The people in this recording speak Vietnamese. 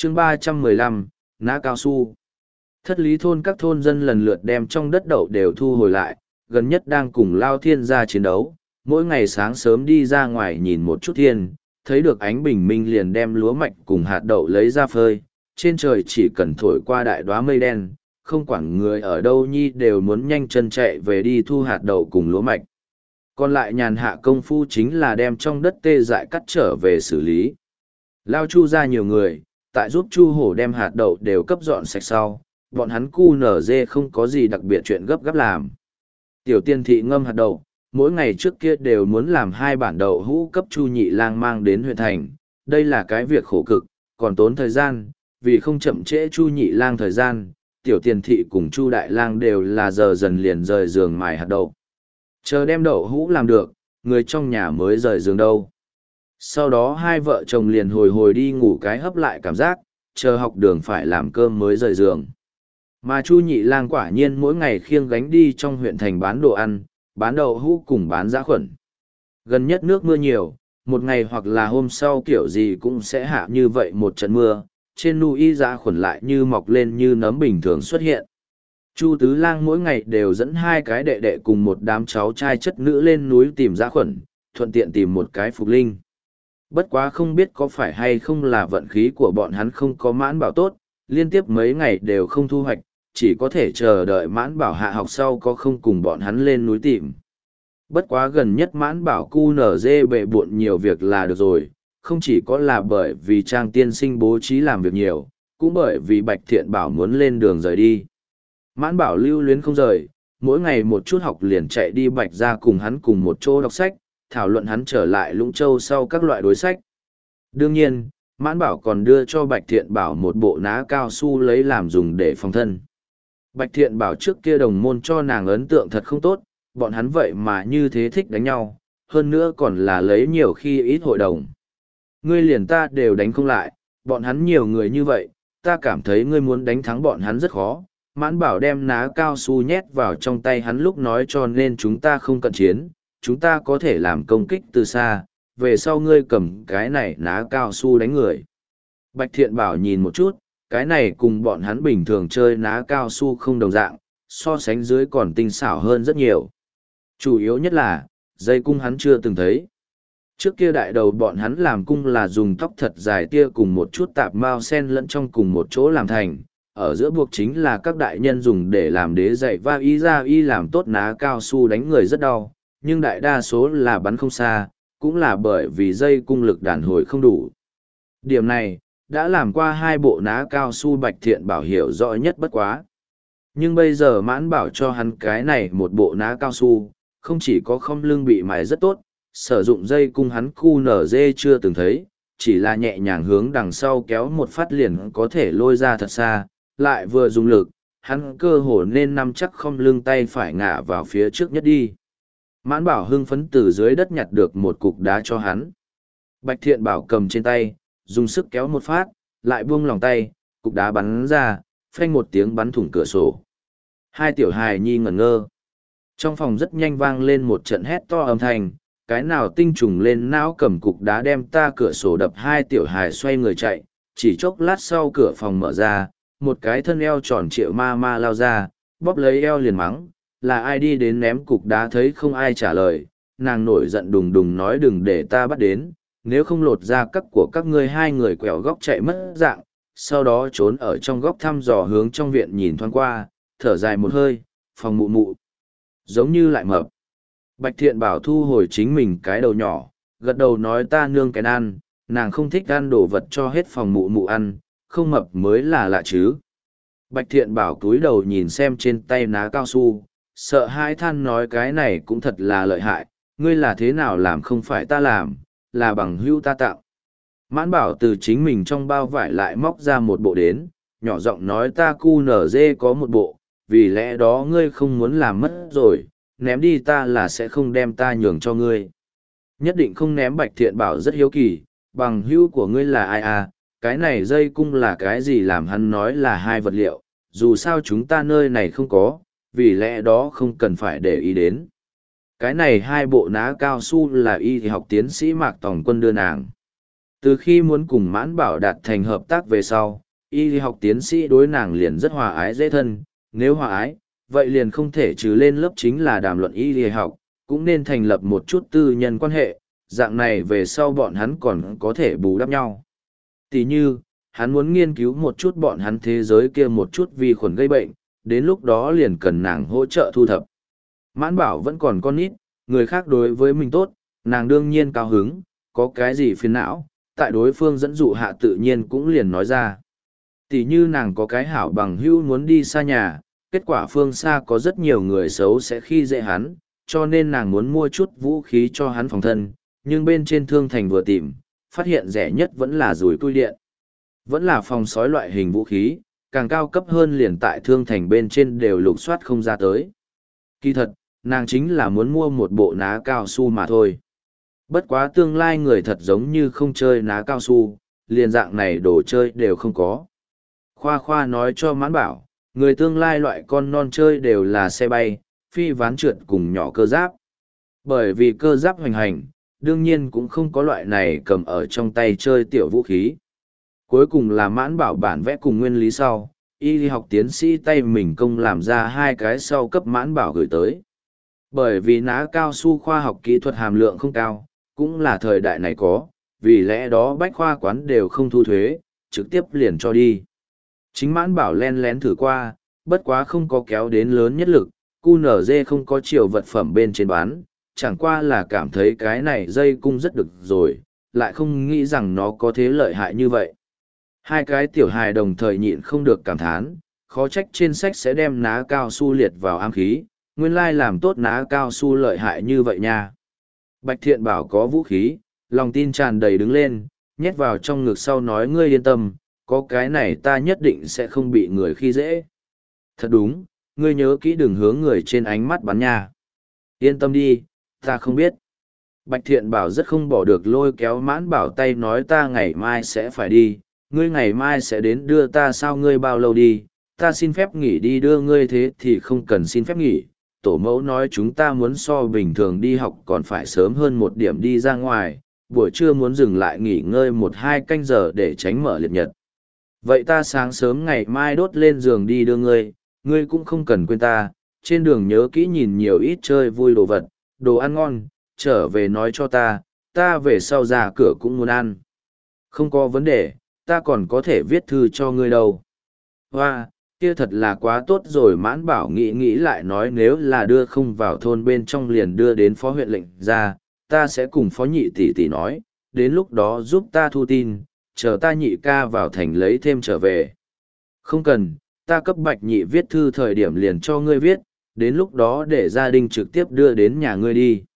chương 315, ná cao su. Thất lý thôn các thôn dân lần lượt đem trong đất đậu đều thu hồi lại, gần nhất đang cùng Lao Thiên ra chiến đấu, mỗi ngày sáng sớm đi ra ngoài nhìn một chút thiên, thấy được ánh bình minh liền đem lúa mạch cùng hạt đậu lấy ra phơi, trên trời chỉ cần thổi qua đại đóa mây đen, không quản người ở đâu nhi đều muốn nhanh chân chạy về đi thu hạt đậu cùng lúa mạch. Còn lại nhàn hạ công phu chính là đem trong đất tê dại cắt trở về xử lý. Lao Chu ra nhiều người, tại giúp Chu Hổ đem hạt đậu đều cấp dọn sạch sau, bọn hắn cu nở dê không có gì đặc biệt chuyện gấp gáp làm. Tiểu Tiên thị ngâm hạt đậu, mỗi ngày trước kia đều muốn làm 2 bản đậu hũ cấp Chu Nhị Lang mang đến huyện thành, đây là cái việc khổ cực, còn tốn thời gian, vì không chậm trễ Chu Nhị Lang thời gian, Tiểu Tiên thị cùng Chu Đại Lang đều là giờ dần liền rời giường mài hạt đậu. Chờ đem đậu hũ làm được, người trong nhà mới rời giường đâu. Sau đó hai vợ chồng liền hồi đi ngủ cái hấp lại cảm giác, chờ học đường phải làm cơm mới rời giường. Mà Chu Nhị Lang quả nhiên mỗi ngày khiêng gánh đi trong huyện thành bán đồ ăn, bán đậu hũ cùng bán dã khuẩn. Gần nhất nước mưa nhiều, một ngày hoặc là hôm sau kiểu gì cũng sẽ hạ như vậy một trận mưa, trên núi dã khuẩn lại như mọc lên như nấm bình thường xuất hiện. Chu Tứ Lang mỗi ngày đều dẫn 2 cái đệ đệ cùng một đám cháu trai chất nữ lên núi tìm dã khuẩn, thuận tiện tìm một cái phục linh. Bất quá không biết có phải hay không là vận khí của bọn hắn không có Mãn Bảo tốt, liên tiếp mấy ngày đều không thu hoạch, chỉ có thể chờ đợi Mãn Bảo hạ học sau có không cùng bọn hắn lên núi tìm. Bất quá gần nhất Mãn Bảo cu nở dê bệ buộn nhiều việc là được rồi, không chỉ có là bởi vì Trang tiên sinh bố trí làm việc nhiều, cũng bởi vì Bạch Thiện Bảo muốn lên đường rời đi. Mãn Bảo lưu luyến không rời, mỗi ngày một chút học liền chạy đi Bạch ra cùng hắn cùng một chỗ đọc sách, thảo luận hắn trở lại Lũng Châu sau các loại đối sách. Đương nhiên, Mãn Bảo còn đưa cho Bạch Thiện Bảo một bộ ná cao su lấy làm dùng để phòng thân. Bạch Thiện Bảo trước kia đồng môn cho nàng ấn tượng thật không tốt, bọn hắn vậy mà như thế thích đánh nhau, hơn nữa còn là lấy nhiều khi ít hội đồng. Ngươi liền ta đều đánh không lại, bọn hắn nhiều người như vậy, ta cảm thấy ngươi muốn đánh thắng bọn hắn rất khó. Mãn Bảo đem ná cao su nhét vào trong tay hắn lúc nói cho nên chúng ta không cần chiến, chúng ta có thể làm công kích từ xa, về sau ngươi cầm cái này ná cao su đánh người. Bạch Thiện Bảo nhìn một chút, cái này cùng bọn hắn bình thường chơi ná cao su không đồng dạng, so sánh dưới còn tinh xảo hơn rất nhiều. Chủ yếu nhất là, dây cung hắn chưa từng thấy. Trước kia đại đầu bọn hắn làm cung là dùng tóc thật dài tia cùng một chút tạp mao sen lẫn trong cùng một chỗ làm thành, ở giữa buộc chính là các đại nhân dùng để làm đế dạy va y ra y làm tốt ná cao su đánh người rất đau, nhưng đại đa số là bắn không xa, cũng là bởi vì dây cung lực đàn hồi không đủ. Điểm này, đã làm qua 2 bộ ná cao su Bạch Thiện Bảo hiểu rõ nhất bất quá. Nhưng bây giờ Mãn Bảo cho hắn cái này một bộ ná cao su, không chỉ có không lưng bị mài rất tốt, sử dụng dây cung hắn cu nở dê chưa từng thấy, chỉ là nhẹ nhàng hướng đằng sau kéo một phát liền có thể lôi ra thật xa, lại vừa dùng lực, hắn cơ hồ nên nắm chắc không lưng tay phải ngả vào phía trước nhất đi. Mãn Bảo hưng phấn từ dưới đất nhặt được một cục đá cho hắn. Bạch Thiện Bảo cầm trên tay, dùng sức kéo một phát, lại buông lòng tay, cục đá bắn ra, phanh một tiếng bắn thủng cửa sổ. 2 tiểu hài nhi ngẩn ngơ. Trong phòng rất nhanh vang lên một trận hét to âm thanh, cái nào tinh trùng lên não cầm cục đá đem ta cửa sổ đập. 2 tiểu hài xoay người chạy, chỉ chốc lát sau cửa phòng mở ra, một cái thân eo tròn trịa ma ma lao ra, bóp lấy eo liền mắng, là ai đi đến ném cục đá. Thấy không ai trả lời, nàng nổi giận đùng đùng nói đừng để ta bắt đến, nếu không lột ra cắt của các ngươi. 2 người quẹo góc chạy mất dạng, sau đó trốn ở trong góc thăm dò hướng trong viện nhìn thoáng qua, thở dài một hơi, phòng mụ mụ giống như lại mập. Bạch Thiện Bảo thu hồi chính mình cái đầu nhỏ, gật đầu nói ta nương kén ăn, nàng không thích ăn đồ vật cho hết phòng mụ mụ ăn, không mập mới là lạ chứ. Bạch Thiện Bảo cúi đầu nhìn xem trên tay ná cao su, sợ hãi than nói cái này cũng thật là lợi hại, ngươi là thế nào làm không phải ta làm, là bằng hữu ta tạo. Mãn Bảo từ chính mình trong bao vải lại móc ra một bộ đến, nhỏ giọng nói ta cu nở dê có một bộ, vì lẽ đó ngươi không muốn làm mất rồi, ném đi ta là sẽ không đem ta nhường cho ngươi. Nhất định không ném. Bạch Thiện Bảo rất hiếu kỳ, bằng hữu của ngươi là ai à, cái này dây cung là cái gì làm hắn nói là 2 vật liệu, dù sao chúng ta nơi này không có, vì lẽ đó không cần phải để ý đến. Cái này 2 bộ ná cao su là y học tiến sĩ Mạc Tòng Quân đưa nàng. Từ khi muốn cùng Mãn Bảo đạt thành hợp tác về sau, y học tiến sĩ đối nàng liền rất hòa ái dễ thân, nếu hòa ái, vậy liền không thể trừ lên lớp chính là đàm luận y học, cũng nên thành lập một chút tư nhân quan hệ, dạng này về sau bọn hắn còn có thể bù đắp nhau. Tỷ như, hắn muốn nghiên cứu một chút bọn hắn thế giới kia một chút vi khuẩn gây bệnh, đến lúc đó liền cần nàng hỗ trợ thu thập. Mãn Bảo vẫn còn con nít, người khác đối với mình tốt, nàng đương nhiên cao hứng, có cái gì phiền não, tại đối phương dẫn dụ hạ tự nhiên cũng liền nói ra. Tỷ như nàng có cái hảo bằng hữu muốn đi xa nhà, kết quả phương xa có rất nhiều người xấu sẽ khi dễ hắn, cho nên nàng muốn mua chút vũ khí cho hắn phòng thân, nhưng bên trên thương thành vừa tìm, phát hiện rẻ nhất vẫn là dùi cui điện. Vẫn là phòng sói loại hình vũ khí, càng cao cấp hơn liền tại thương thành bên trên đều lục soát không ra tới. Kỳ thật, nàng chính là muốn mua một bộ ná cao su mà thôi. Bất quá tương lai người thật giống như không chơi ná cao su, liền dạng này đồ chơi đều không có. Khoa Khoa nói cho Mãn Bảo, người tương lai loại con non chơi đều là xe bay, phi ván trượt cùng nhỏ cơ giáp. Bởi vì cơ giáp hoành hành, đương nhiên cũng không có loại này cầm ở trong tay chơi tiểu vũ khí. Cuối cùng là Mãn Bảo bản vẽ cùng nguyên lý sau, y học tiến sĩ tay mình công làm ra hai cái sau cấp Mãn Bảo gửi tới. Bởi vì ná cao su khoa học kỹ thuật hàm lượng không cao, cũng là thời đại này có, vì lẽ đó bách khoa quán đều không thu thuế, trực tiếp liền cho đi. Chính Mãn Bảo len lén thử qua, bất quá không có kéo đến lớn nhất lực, QNZ không có chiều vật phẩm bên trên bán, chẳng qua là cảm thấy cái này dây cung rất được rồi, lại không nghĩ rằng nó có thế lợi hại như vậy. Hai cái tiểu hài đồng thời nhịn không được cảm thán, khó trách trên sách sẽ đem ná cao su liệt vào ám khí, nguyên lai làm tốt ná cao su lợi hại như vậy nha. Bạch Thiện Bảo có vũ khí, lòng tin tràn đầy đứng lên, nhét vào trong ngực sau nói ngươi yên tâm, có cái này ta nhất định sẽ không bị người khi dễ. Thật đúng, ngươi nhớ kỹ đừng hướng người trên ánh mắt bắn nha. Yên tâm đi, ta không biết. Bạch Thiện Bảo rất không bỏ được lôi kéo Mãn Bảo tay nói ta ngày mai sẽ phải đi, ngươi ngày mai sẽ đến đưa ta sao ngươi bao lâu đi, ta xin phép nghỉ đi đưa ngươi thế thì không cần xin phép nghỉ. Tổ mẫu nói chúng ta muốn so bình thường đi học còn phải sớm hơn một điểm đi ra ngoài, buổi trưa muốn dừng lại nghỉ ngơi 1-2 canh giờ để tránh mở liệt nhật. Vậy ta sáng sớm ngày mai đốt lên giường đi đưa ngươi, ngươi cũng không cần quên ta, trên đường nhớ kỹ nhìn nhiều ít chơi vui đồ vật, đồ ăn ngon, trở về nói cho ta về sau ra cửa cũng muốn ăn. Không có vấn đề, ta còn có thể viết thư cho ngươi đâu. Hoa, kia thật là quá tốt rồi. Mãn Bảo nghĩ lại nói nếu là đưa không vào thôn bên trong liền đưa đến phó huyện lệnh ra, ta sẽ cùng phó nhị tỷ tỷ nói, đến lúc đó giúp ta thu tin, chờ ta nhị ca vào thành lấy thêm trở về. Không cần, ta cấp Bạch nhị viết thư thời điểm liền cho ngươi viết, đến lúc đó để gia đình trực tiếp đưa đến nhà ngươi đi.